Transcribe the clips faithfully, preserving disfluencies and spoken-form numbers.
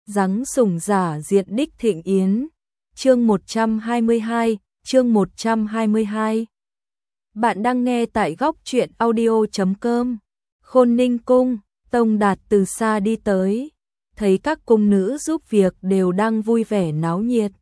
Giáng sủng giả diện đích thịnh yến. Chương một trăm hai mươi hai, chương một trăm hai mươi hai. Bạn đang nghe tại góc truyện audio chấm com. Khôn Ninh cung, Tông Đạt từ xa đi tới, thấy các cung nữ giúp việc đều đang vui vẻ náo nhiệt.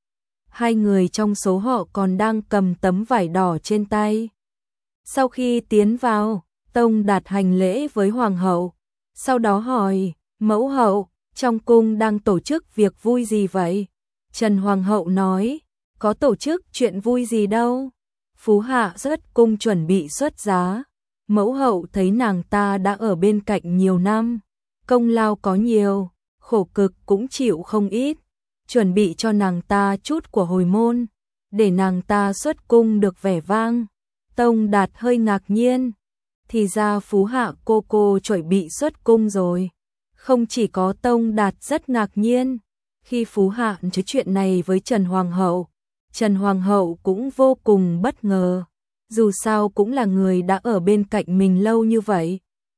Hai người trong số họ còn đang cầm tấm vải đỏ trên tay. Sau khi tiến vào, Tông Đạt hành lễ với hoàng hậu, sau đó hỏi: "Mẫu hậu, trong cung đang tổ chức việc vui gì vậy?" Trần hoàng hậu nói: "Có tổ chức chuyện vui gì đâu. Phú hạ rất cung chuẩn bị xuất giá. Mẫu hậu thấy nàng ta đã ở bên cạnh nhiều năm, công lao có nhiều, khổ cực cũng chịu không ít, chuẩn bị cho nàng ta chút của hồi môn, để nàng ta xuất cung được vẻ vang." Tông Đạt hơi ngạc nhiên, thì ra Phú hạ cô cô chuẩn bị xuất cung rồi. Không chỉ có Tông Đạt rất ngạc nhiên, khi Phú hạ nói chuyện này với Trần hoàng hậu, Trần hoàng hậu cũng vô cùng bất ngờ, dù sao cũng là người đã ở bên cạnh mình lâu như vậy.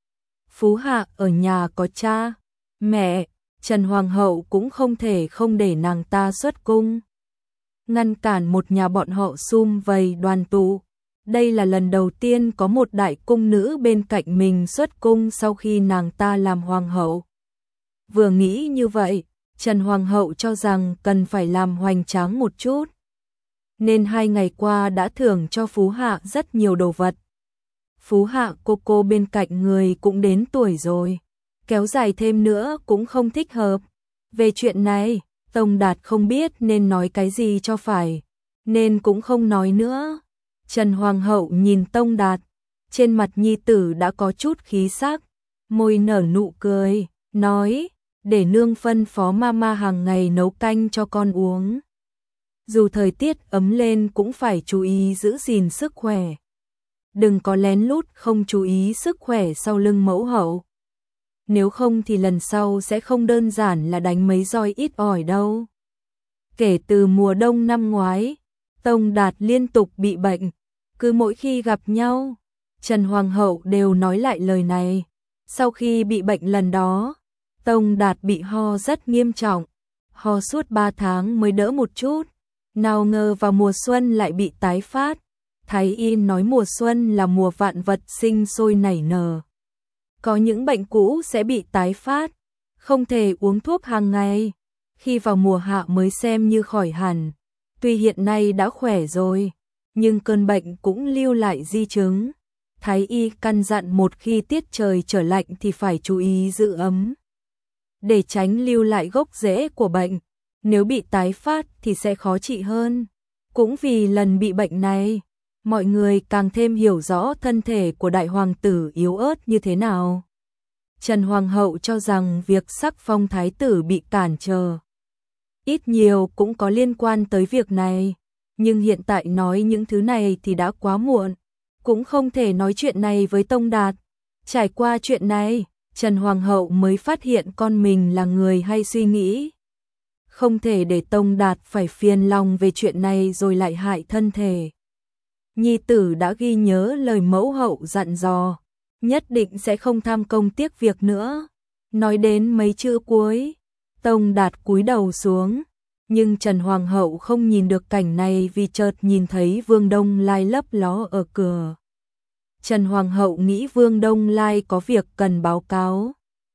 Phú hạ ở nhà có cha, mẹ, Trần hoàng hậu cũng không thể không để nàng ta xuất cung, ngăn cản một nhà bọn họ sum vầy đoàn tụ. Đây là lần đầu tiên có một đại cung nữ bên cạnh mình xuất cung sau khi nàng ta làm hoàng hậu. Vừa nghĩ như vậy, Trần hoàng hậu cho rằng cần phải làm hoành tráng một chút, nên hai ngày qua đã thưởng cho Phú hạ rất nhiều đồ vật. Phú hạ cô cô bên cạnh người cũng đến tuổi rồi, kéo dài thêm nữa cũng không thích hợp. Về chuyện này, Tông Đạt không biết nên nói cái gì cho phải, nên cũng không nói nữa. Trần hoàng hậu nhìn Tông Đạt, trên mặt nhi tử đã có chút khí sắc, môi nở nụ cười, nói: "Để nương phân phó mama hàng ngày nấu canh cho con uống. Dù thời tiết ấm lên cũng phải chú ý giữ gìn sức khỏe. Đừng có lén lút không chú ý sức khỏe sau lưng mẫu hậu. Nếu không thì lần sau sẽ không đơn giản là đánh mấy roi ít ỏi đâu." Kể từ mùa đông năm ngoái, Tông Đạt liên tục bị bệnh, cứ mỗi khi gặp nhau, Trần hoàng hậu đều nói lại lời này. Sau khi bị bệnh lần đó, Tông Đạt bị ho rất nghiêm trọng, ho suốt ba tháng mới đỡ một chút, nào ngờ vào mùa xuân lại bị tái phát. Thái y nói mùa xuân là mùa vạn vật sinh sôi nảy nở, có những bệnh cũ sẽ bị tái phát, không thể uống thuốc hàng ngày. Khi vào mùa hạ mới xem như khỏi hẳn, tuy hiện nay đã khỏe rồi, nhưng cơn bệnh cũng lưu lại di chứng. Thái y căn dặn một khi tiết trời trở lạnh thì phải chú ý giữ ấm, để tránh lưu lại gốc rễ của bệnh, nếu bị tái phát thì sẽ khó trị hơn. Cũng vì lần bị bệnh này, mọi người càng thêm hiểu rõ thân thể của đại hoàng tử yếu ớt như thế nào. Trần hoàng hậu cho rằng việc sắc phong thái tử bị cản trở, ít nhiều cũng có liên quan tới việc này, nhưng hiện tại nói những thứ này thì đã quá muộn, cũng không thể nói chuyện này với Tông Đạt. Trải qua chuyện này, Trần hoàng hậu mới phát hiện con mình là người hay suy nghĩ, không thể để Tông Đạt phải phiền lòng về chuyện này rồi lại hại thân thể. Nhi tử đã ghi nhớ lời mẫu hậu dặn dò, nhất định sẽ không tham công tiếc việc nữa. Nói đến mấy chữ cuối, Tông Đạt cúi đầu xuống, nhưng Trần hoàng hậu không nhìn được cảnh này vì chợt nhìn thấy Vương Đông Lai lấp ló ở cửa. Trần hoàng hậu nghĩ Vương Đông Lai có việc cần báo cáo,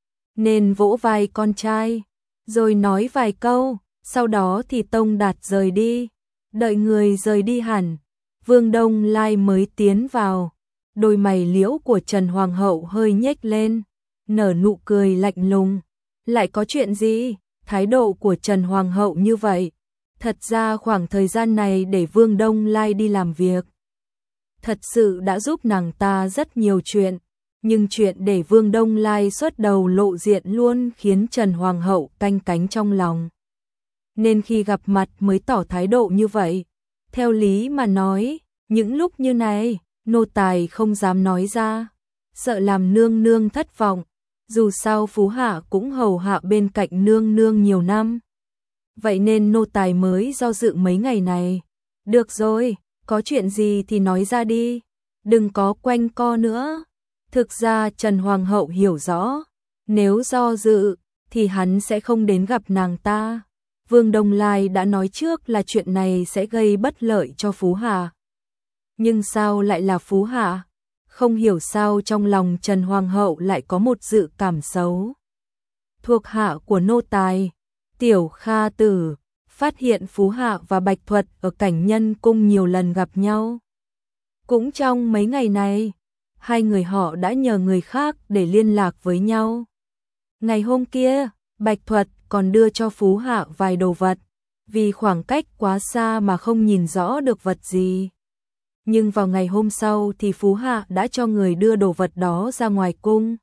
nên vỗ vai con trai, rồi nói vài câu, sau đó thì Tông Đạt rời đi. Đợi người rời đi hẳn, Vương Đông Lai mới tiến vào. Đôi mày liễu của Trần hoàng hậu hơi nhếch lên, nở nụ cười lạnh lùng. Lại có chuyện gì? Thái độ của Trần hoàng hậu như vậy. Thật ra khoảng thời gian này để Vương Đông Lai đi làm việc, thật sự đã giúp nàng ta rất nhiều chuyện, nhưng chuyện để Vương Đông Lai xuất đầu lộ diện luôn khiến Trần hoàng hậu canh cánh trong lòng, nên khi gặp mặt mới tỏ thái độ như vậy. Theo lý mà nói, những lúc như này, nô tài không dám nói ra, sợ làm nương nương thất vọng, dù sao Phú hạ cũng hầu hạ bên cạnh nương nương nhiều năm. Vậy nên nô tài mới do dự mấy ngày này. Được rồi, có chuyện gì thì nói ra đi, đừng có quanh co nữa. Thực ra Trần hoàng hậu hiểu rõ, nếu do dự thì hắn sẽ không đến gặp nàng ta. Vương Đông Lai đã nói trước là chuyện này sẽ gây bất lợi cho Phú Hạ. Nhưng sao lại là Phú Hạ? Không hiểu sao trong lòng Trần Hoàng hậu lại có một dự cảm xấu. Thuộc hạ của nô tài, Tiểu Kha Tử, phát hiện Phú Hạ và Bạch Thuật ở Cảnh Nhân Cung nhiều lần gặp nhau. Cũng trong mấy ngày này, hai người họ đã nhờ người khác để liên lạc với nhau. Ngày hôm kia, Bạch Thuật còn đưa cho Phú Hạ vài đồ vật, vì khoảng cách quá xa mà không nhìn rõ được vật gì. Nhưng vào ngày hôm sau thì Phú Hạ đã cho người đưa đồ vật đó ra ngoài cung.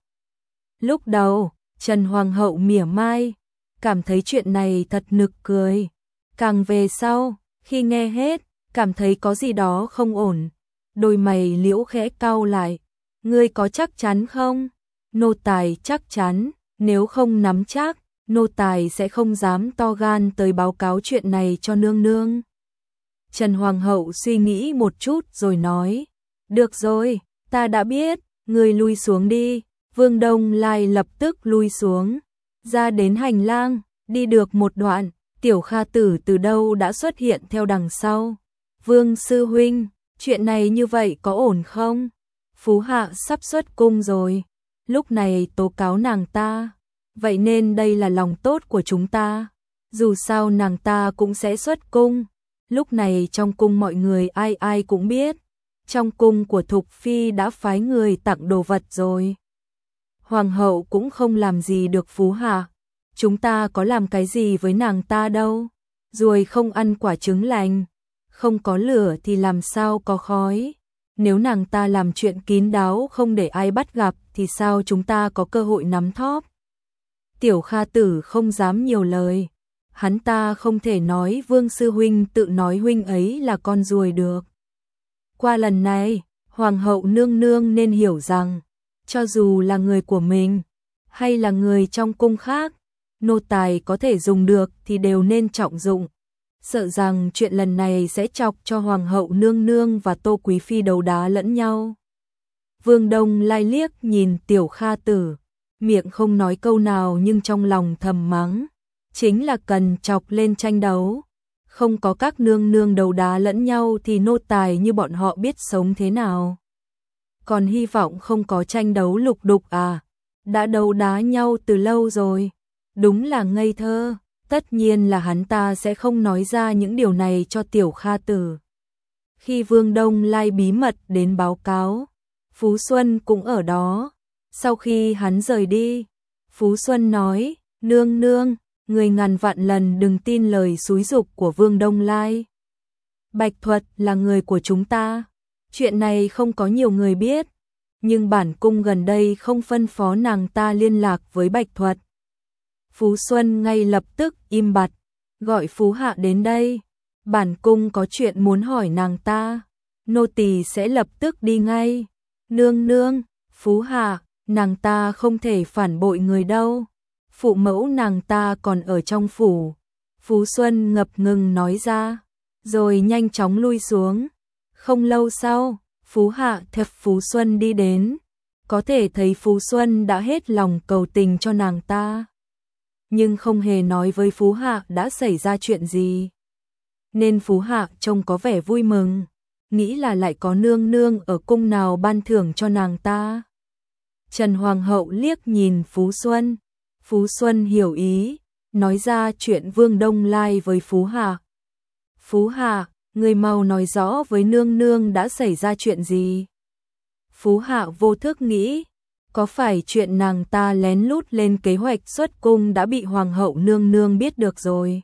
Lúc đầu, Trần Hoàng hậu mỉa mai, cảm thấy chuyện này thật nực cười. Càng về sau, khi nghe hết, cảm thấy có gì đó không ổn. Đôi mày liễu khẽ cau lại. Ngươi có chắc chắn không? Nô tài chắc chắn, nếu không nắm chắc, nô tài sẽ không dám to gan tới báo cáo chuyện này cho nương nương. Trần Hoàng hậu suy nghĩ một chút rồi nói, được rồi, ta đã biết, ngươi lui xuống đi. Vương Đông Lai lập tức lui xuống, ra đến hành lang, đi được một đoạn, Tiểu Kha Tử từ đâu đã xuất hiện theo đằng sau. Vương sư huynh, chuyện này như vậy có ổn không? Phú Hạ sắp xuất cung rồi, lúc này tố cáo nàng ta, vậy nên đây là lòng tốt của chúng ta. Dù sao nàng ta cũng sẽ xuất cung. Lúc này trong cung mọi người ai ai cũng biết, trong cung của Thục Phi đã phái người tặng đồ vật rồi. Hoàng hậu cũng không làm gì được Phú Hạ, chúng ta có làm cái gì với nàng ta đâu. Ruồi không ăn quả trứng lành, không có lửa thì làm sao có khói. Nếu nàng ta làm chuyện kín đáo không để ai bắt gặp thì sao chúng ta có cơ hội nắm thóp. Tiểu Kha Tử không dám nhiều lời. Hắn ta không thể nói Vương sư huynh tự nói huynh ấy là con ruồi được. Qua lần này, Hoàng hậu nương nương nên hiểu rằng, cho dù là người của mình, hay là người trong cung khác, nô tài có thể dùng được thì đều nên trọng dụng. Sợ rằng chuyện lần này sẽ chọc cho Hoàng hậu nương nương và Tô Quý Phi đấu đá lẫn nhau. Vương Đông Lai liếc nhìn Tiểu Kha Tử, miệng không nói câu nào nhưng trong lòng thầm mắng. Chính là cần chọc lên tranh đấu. Không có các nương nương đấu đá lẫn nhau thì nô tài như bọn họ biết sống thế nào. Còn hy vọng không có tranh đấu lục đục à. Đã đấu đá nhau từ lâu rồi. Đúng là ngây thơ. Tất nhiên là hắn ta sẽ không nói ra những điều này cho Tiểu Kha Tử. Khi Vương Đông Lai bí mật đến báo cáo, Phú Xuân cũng ở đó. Sau khi hắn rời đi, Phú Xuân nói, nương nương, người ngàn vạn lần đừng tin lời xúi giục của Vương Đông Lai. Bạch Thuật là người của chúng ta. Chuyện này không có nhiều người biết, nhưng bản cung gần đây không phân phó nàng ta liên lạc với Bạch Thuật. Phú Xuân ngay lập tức im bặt, gọi Phú Hạ đến đây. Bản cung có chuyện muốn hỏi nàng ta, nô tỳ sẽ lập tức đi ngay. Nương nương, Phú Hạ, nàng ta không thể phản bội người đâu. Phụ mẫu nàng ta còn ở trong phủ. Phú Xuân ngập ngừng nói ra, rồi nhanh chóng lui xuống. Không lâu sau, Phú Hạ theo Phú Xuân đi đến. Có thể thấy Phú Xuân đã hết lòng cầu tình cho nàng ta, nhưng không hề nói với Phú Hạ đã xảy ra chuyện gì. Nên Phú Hạ trông có vẻ vui mừng, nghĩ là lại có nương nương ở cung nào ban thưởng cho nàng ta. Trần Hoàng hậu liếc nhìn Phú Xuân. Phú Xuân hiểu ý, nói ra chuyện Vương Đông Lai với Phú Hạ. Phú Hạ, người mau nói rõ với nương nương đã xảy ra chuyện gì. Phú Hạ vô thức nghĩ, có phải chuyện nàng ta lén lút lên kế hoạch xuất cung đã bị Hoàng hậu nương nương biết được rồi.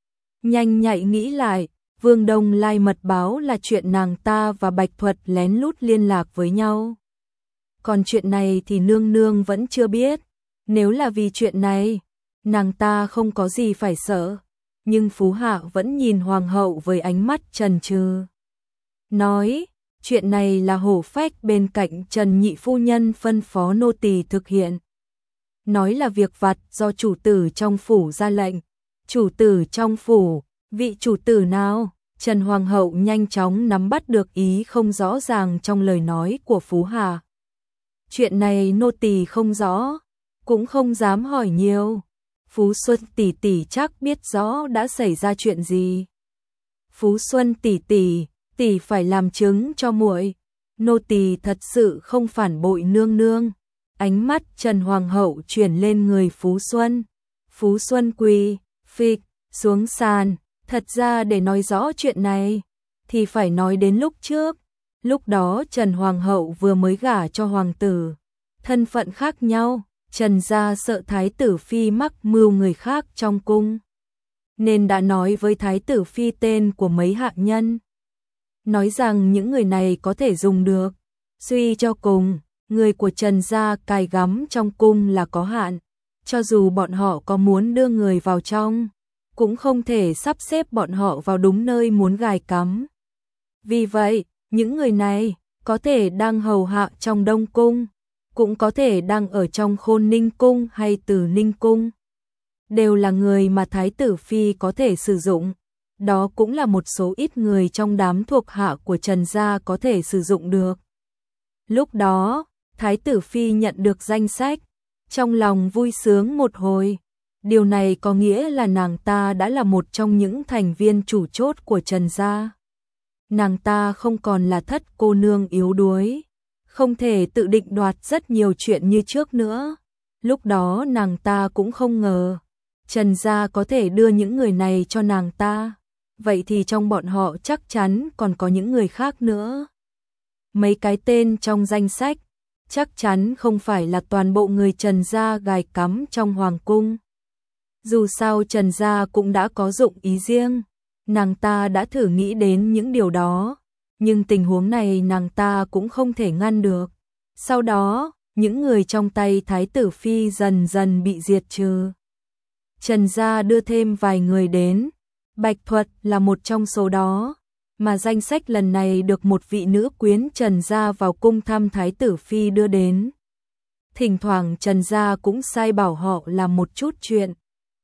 Nhanh nhạy nghĩ lại, Vương Đông Lai mật báo là chuyện nàng ta và Bạch Thuật lén lút liên lạc với nhau. Còn chuyện này thì nương nương vẫn chưa biết. Nếu là vì chuyện này, nàng ta không có gì phải sợ. Nhưng Phú Hạ vẫn nhìn Hoàng hậu với ánh mắt chần chừ. Nói, chuyện này là hổ phách bên cạnh Trần Nhị phu nhân phân phó nô tỳ thực hiện. Nói là việc vặt do chủ tử trong phủ ra lệnh. Chủ tử trong phủ, vị chủ tử nào? Trần Hoàng hậu nhanh chóng nắm bắt được ý không rõ ràng trong lời nói của Phú Hạ. Chuyện này nô tỳ không rõ, cũng không dám hỏi nhiều. Phú Xuân tỷ tỷ chắc biết rõ đã xảy ra chuyện gì. Phú Xuân tỷ tỷ, tỷ phải làm chứng cho muội. Nô tỳ thật sự không phản bội nương nương. Ánh mắt Trần Hoàng hậu chuyển lên người Phú Xuân. Phú Xuân quỳ, phịch, xuống sàn. Thật ra để nói rõ chuyện này, thì phải nói đến lúc trước. Lúc đó Trần Hoàng hậu vừa mới gả cho hoàng tử. Thân phận khác nhau, Trần gia sợ thái tử phi mắc mưu người khác trong cung, nên đã nói với thái tử phi tên của mấy hạ nhân. Nói rằng những người này có thể dùng được. Suy cho cùng, người của Trần gia cài gắm trong cung là có hạn. Cho dù bọn họ có muốn đưa người vào trong, cũng không thể sắp xếp bọn họ vào đúng nơi muốn gài cắm. Vì vậy, những người này có thể đang hầu hạ trong Đông Cung, cũng có thể đang ở trong Khôn Ninh Cung hay Từ Ninh Cung. Đều là người mà Thái tử Phi có thể sử dụng. Đó cũng là một số ít người trong đám thuộc hạ của Trần gia có thể sử dụng được. Lúc đó, Thái tử Phi nhận được danh sách, trong lòng vui sướng một hồi. Điều này có nghĩa là nàng ta đã là một trong những thành viên chủ chốt của Trần gia. Nàng ta không còn là thất cô nương yếu đuối, không thể tự định đoạt rất nhiều chuyện như trước nữa. Lúc đó nàng ta cũng không ngờ Trần gia có thể đưa những người này cho nàng ta. Vậy thì trong bọn họ chắc chắn còn có những người khác nữa. Mấy cái tên trong danh sách chắc chắn không phải là toàn bộ người Trần gia gài cắm trong hoàng cung. Dù sao Trần gia cũng đã có dụng ý riêng, nàng ta đã thử nghĩ đến những điều đó, nhưng tình huống này nàng ta cũng không thể ngăn được. Sau đó, những người trong tay Thái tử Phi dần dần bị diệt trừ. Trần gia đưa thêm vài người đến, Bạch Thuật là một trong số đó, mà danh sách lần này được một vị nữ quyến Trần gia vào cung thăm Thái tử Phi đưa đến. Thỉnh thoảng Trần gia cũng sai bảo họ làm một chút chuyện.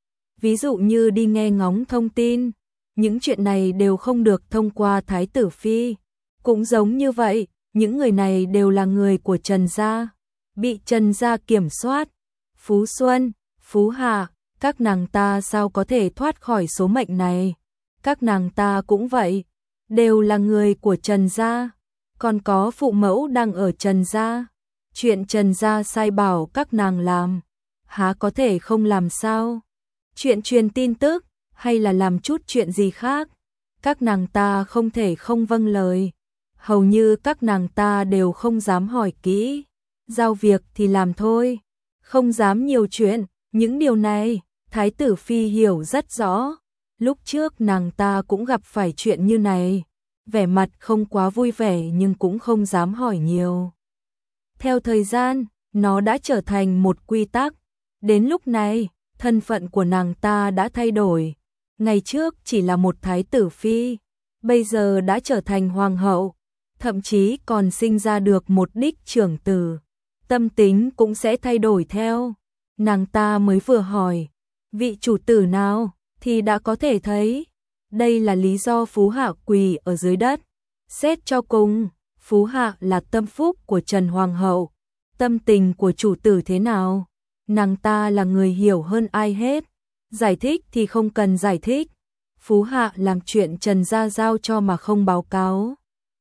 Ví dụ như đi nghe ngóng thông tin, những chuyện này đều không được thông qua Thái tử Phi. Cũng giống như vậy, những người này đều là người của Trần gia, bị Trần gia kiểm soát. Phú Xuân, Phú Hạ, các nàng ta sao có thể thoát khỏi số mệnh này? Các nàng ta cũng vậy, đều là người của Trần gia, còn có phụ mẫu đang ở Trần gia. Chuyện Trần gia sai bảo các nàng làm, há có thể không làm sao? Chuyện truyền tin tức, hay là làm chút chuyện gì khác, các nàng ta không thể không vâng lời. Hầu như các nàng ta đều không dám hỏi kỹ, giao việc thì làm thôi, không dám nhiều chuyện. Những điều này, Thái tử Phi hiểu rất rõ. Lúc trước nàng ta cũng gặp phải chuyện như này, vẻ mặt không quá vui vẻ nhưng cũng không dám hỏi nhiều. Theo thời gian, nó đã trở thành một quy tắc. Đến lúc này, thân phận của nàng ta đã thay đổi. Ngày trước chỉ là một Thái tử Phi, bây giờ đã trở thành hoàng hậu, thậm chí còn sinh ra được một đích trưởng tử. Tâm tính cũng sẽ thay đổi theo. Nàng ta mới vừa hỏi, vị chủ tử nào, thì đã có thể thấy. Đây là lý do Phú Hạ quỳ ở dưới đất. Xét cho cùng, Phú Hạ là tâm phúc của Trần Hoàng hậu. Tâm tình của chủ tử thế nào? Nàng ta là người hiểu hơn ai hết. Giải thích thì không cần giải thích. Phú Hạ làm chuyện Trần gia giao cho mà không báo cáo.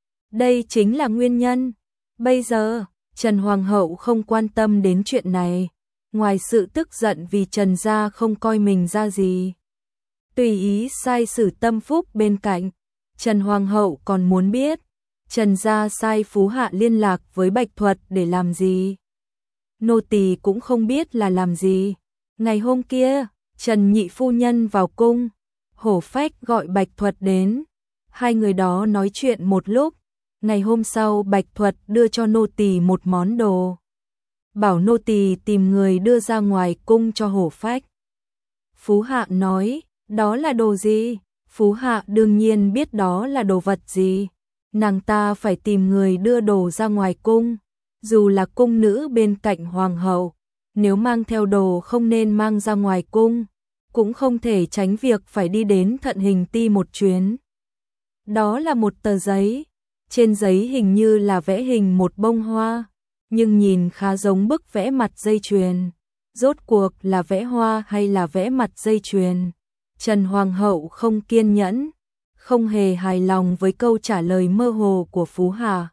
Đây chính là nguyên nhân. Bây giờ, Trần Hoàng hậu không quan tâm đến chuyện này. Ngoài sự tức giận vì Trần gia không coi mình ra gì, tùy ý sai sử tâm phúc bên cạnh, Trần Hoàng hậu còn muốn biết Trần gia sai Phú Hạ liên lạc với Bạch Thuật để làm gì. Nô tỳ cũng không biết là làm gì. Ngày hôm kia, Trần nhị phu nhân vào cung, Hổ Phách gọi Bạch Thuật đến. Hai người đó nói chuyện một lúc. Ngày hôm sau Bạch Thuật đưa cho nô tỳ một món đồ, bảo nô tỳ tìm người đưa ra ngoài cung cho Hổ Phách. Phú Hạ nói, đó là đồ gì? Phú Hạ đương nhiên biết đó là đồ vật gì. Nàng ta phải tìm người đưa đồ ra ngoài cung, dù là cung nữ bên cạnh hoàng hậu, nếu mang theo đồ không nên mang ra ngoài cung, cũng không thể tránh việc phải đi đến Thận Hình Ti một chuyến. Đó là một tờ giấy, trên giấy hình như là vẽ hình một bông hoa, nhưng nhìn khá giống bức vẽ mặt dây chuyền. rốt cuộc là vẽ hoa hay là vẽ mặt dây chuyền? Trần Hoàng hậu không kiên nhẫn, không hề hài lòng với câu trả lời mơ hồ của Phú Hạ.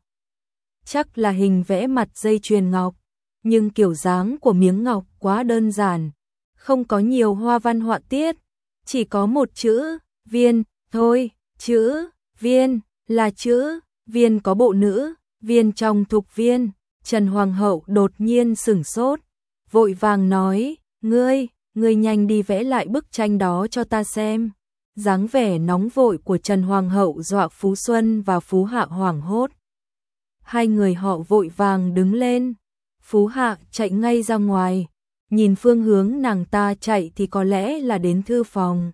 Chắc là hình vẽ mặt dây chuyền ngọc, nhưng kiểu dáng của miếng ngọc quá đơn giản, không có nhiều hoa văn họa tiết, chỉ có một chữ viên thôi. Chữ viên là chữ viên có bộ nữ, viên trong thục viên. Trần Hoàng hậu đột nhiên sửng sốt, vội vàng nói, ngươi, ngươi nhanh đi vẽ lại bức tranh đó cho ta xem. Dáng vẻ nóng vội của Trần Hoàng hậu dọa Phú Xuân và Phú Hạ hoảng hốt. Hai người họ vội vàng đứng lên. Phú Hạ chạy ngay ra ngoài, nhìn phương hướng nàng ta chạy thì có lẽ là đến thư phòng.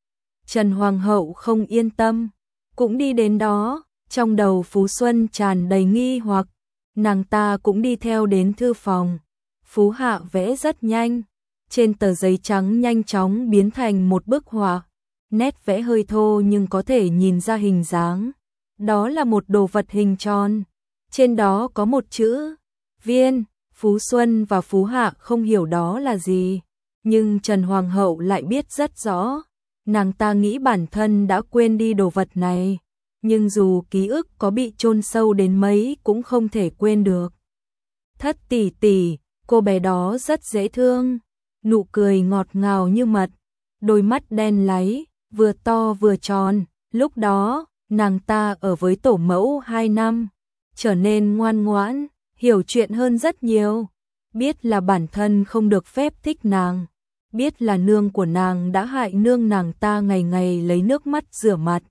Trần Hoàng hậu không yên tâm, cũng đi đến đó, trong đầu Phú Xuân tràn đầy nghi hoặc, nàng ta cũng đi theo đến thư phòng. Phú Hạ vẽ rất nhanh, trên tờ giấy trắng nhanh chóng biến thành một bức họa, nét vẽ hơi thô nhưng có thể nhìn ra hình dáng. Đó là một đồ vật hình tròn, trên đó có một chữ viên. Phú Xuân và Phú Hạ không hiểu đó là gì, nhưng Trần Hoàng hậu lại biết rất rõ. Nàng ta nghĩ bản thân đã quên đi đồ vật này, nhưng dù ký ức có bị chôn sâu đến mấy cũng không thể quên được. Thất tỷ tỷ, cô bé đó rất dễ thương, nụ cười ngọt ngào như mật, đôi mắt đen láy, vừa to vừa tròn. Lúc đó, nàng ta ở với tổ mẫu hai năm, trở nên ngoan ngoãn, hiểu chuyện hơn rất nhiều, biết là bản thân không được phép thích nàng, biết là nương của nàng đã hại nương nàng ta ngày ngày lấy nước mắt rửa mặt,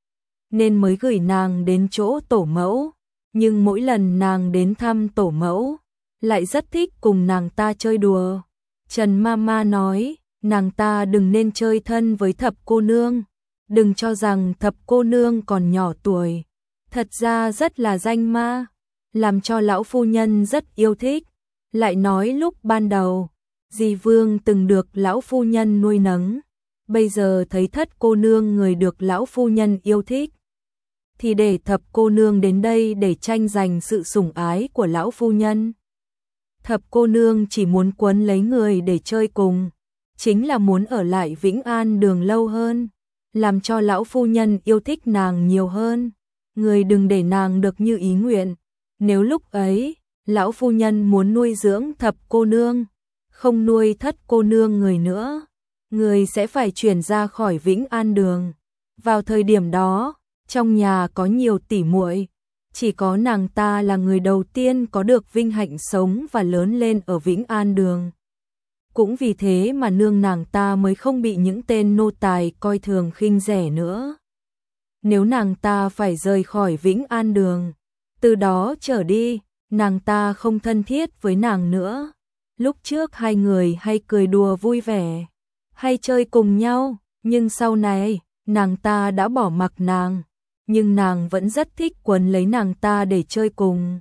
nên mới gửi nàng đến chỗ tổ mẫu. Nhưng mỗi lần nàng đến thăm tổ mẫu, lại rất thích cùng nàng ta chơi đùa. Trần Mama nói, nàng ta đừng nên chơi thân với Thập cô nương, đừng cho rằng Thập cô nương còn nhỏ tuổi, thật ra rất là danh ma, làm cho lão phu nhân rất yêu thích. Lại nói lúc ban đầu, dì Vương từng được lão phu nhân nuôi nấng, bây giờ thấy Thất cô nương người được lão phu nhân yêu thích, thì để Thập cô nương đến đây để tranh giành sự sủng ái của lão phu nhân. Thập cô nương chỉ muốn quấn lấy người để chơi cùng, chính là muốn ở lại Vĩnh An Đường lâu hơn, làm cho lão phu nhân yêu thích nàng nhiều hơn. Người đừng để nàng được như ý nguyện. Nếu lúc ấy, lão phu nhân muốn nuôi dưỡng Thập cô nương, không nuôi Thất cô nương người nữa, người sẽ phải chuyển ra khỏi Vĩnh An Đường. Vào thời điểm đó, trong nhà có nhiều tỷ muội, chỉ có nàng ta là người đầu tiên có được vinh hạnh sống và lớn lên ở Vĩnh An Đường. Cũng vì thế mà nương nàng ta mới không bị những tên nô tài coi thường khinh rẻ nữa. Nếu nàng ta phải rời khỏi Vĩnh An Đường, từ đó trở đi, nàng ta không thân thiết với nàng nữa. Lúc trước hai người hay cười đùa vui vẻ, hay chơi cùng nhau, nhưng sau này, nàng ta đã bỏ mặc nàng, nhưng nàng vẫn rất thích quấn lấy nàng ta để chơi cùng.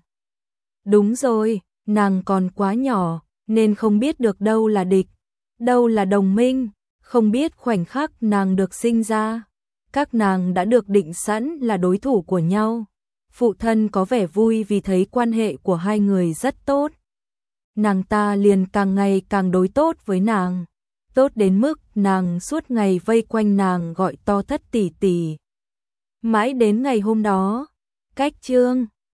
Đúng rồi, nàng còn quá nhỏ, nên không biết được đâu là địch, đâu là đồng minh, không biết khoảnh khắc nàng được sinh ra, các nàng đã được định sẵn là đối thủ của nhau. Phụ thân có vẻ vui vì thấy quan hệ của hai người rất tốt. Nàng ta liền càng ngày càng đối tốt với nàng, tốt đến mức nàng suốt ngày vây quanh nàng gọi to Thất tỷ tỷ. Mãi đến ngày hôm đó, cách chương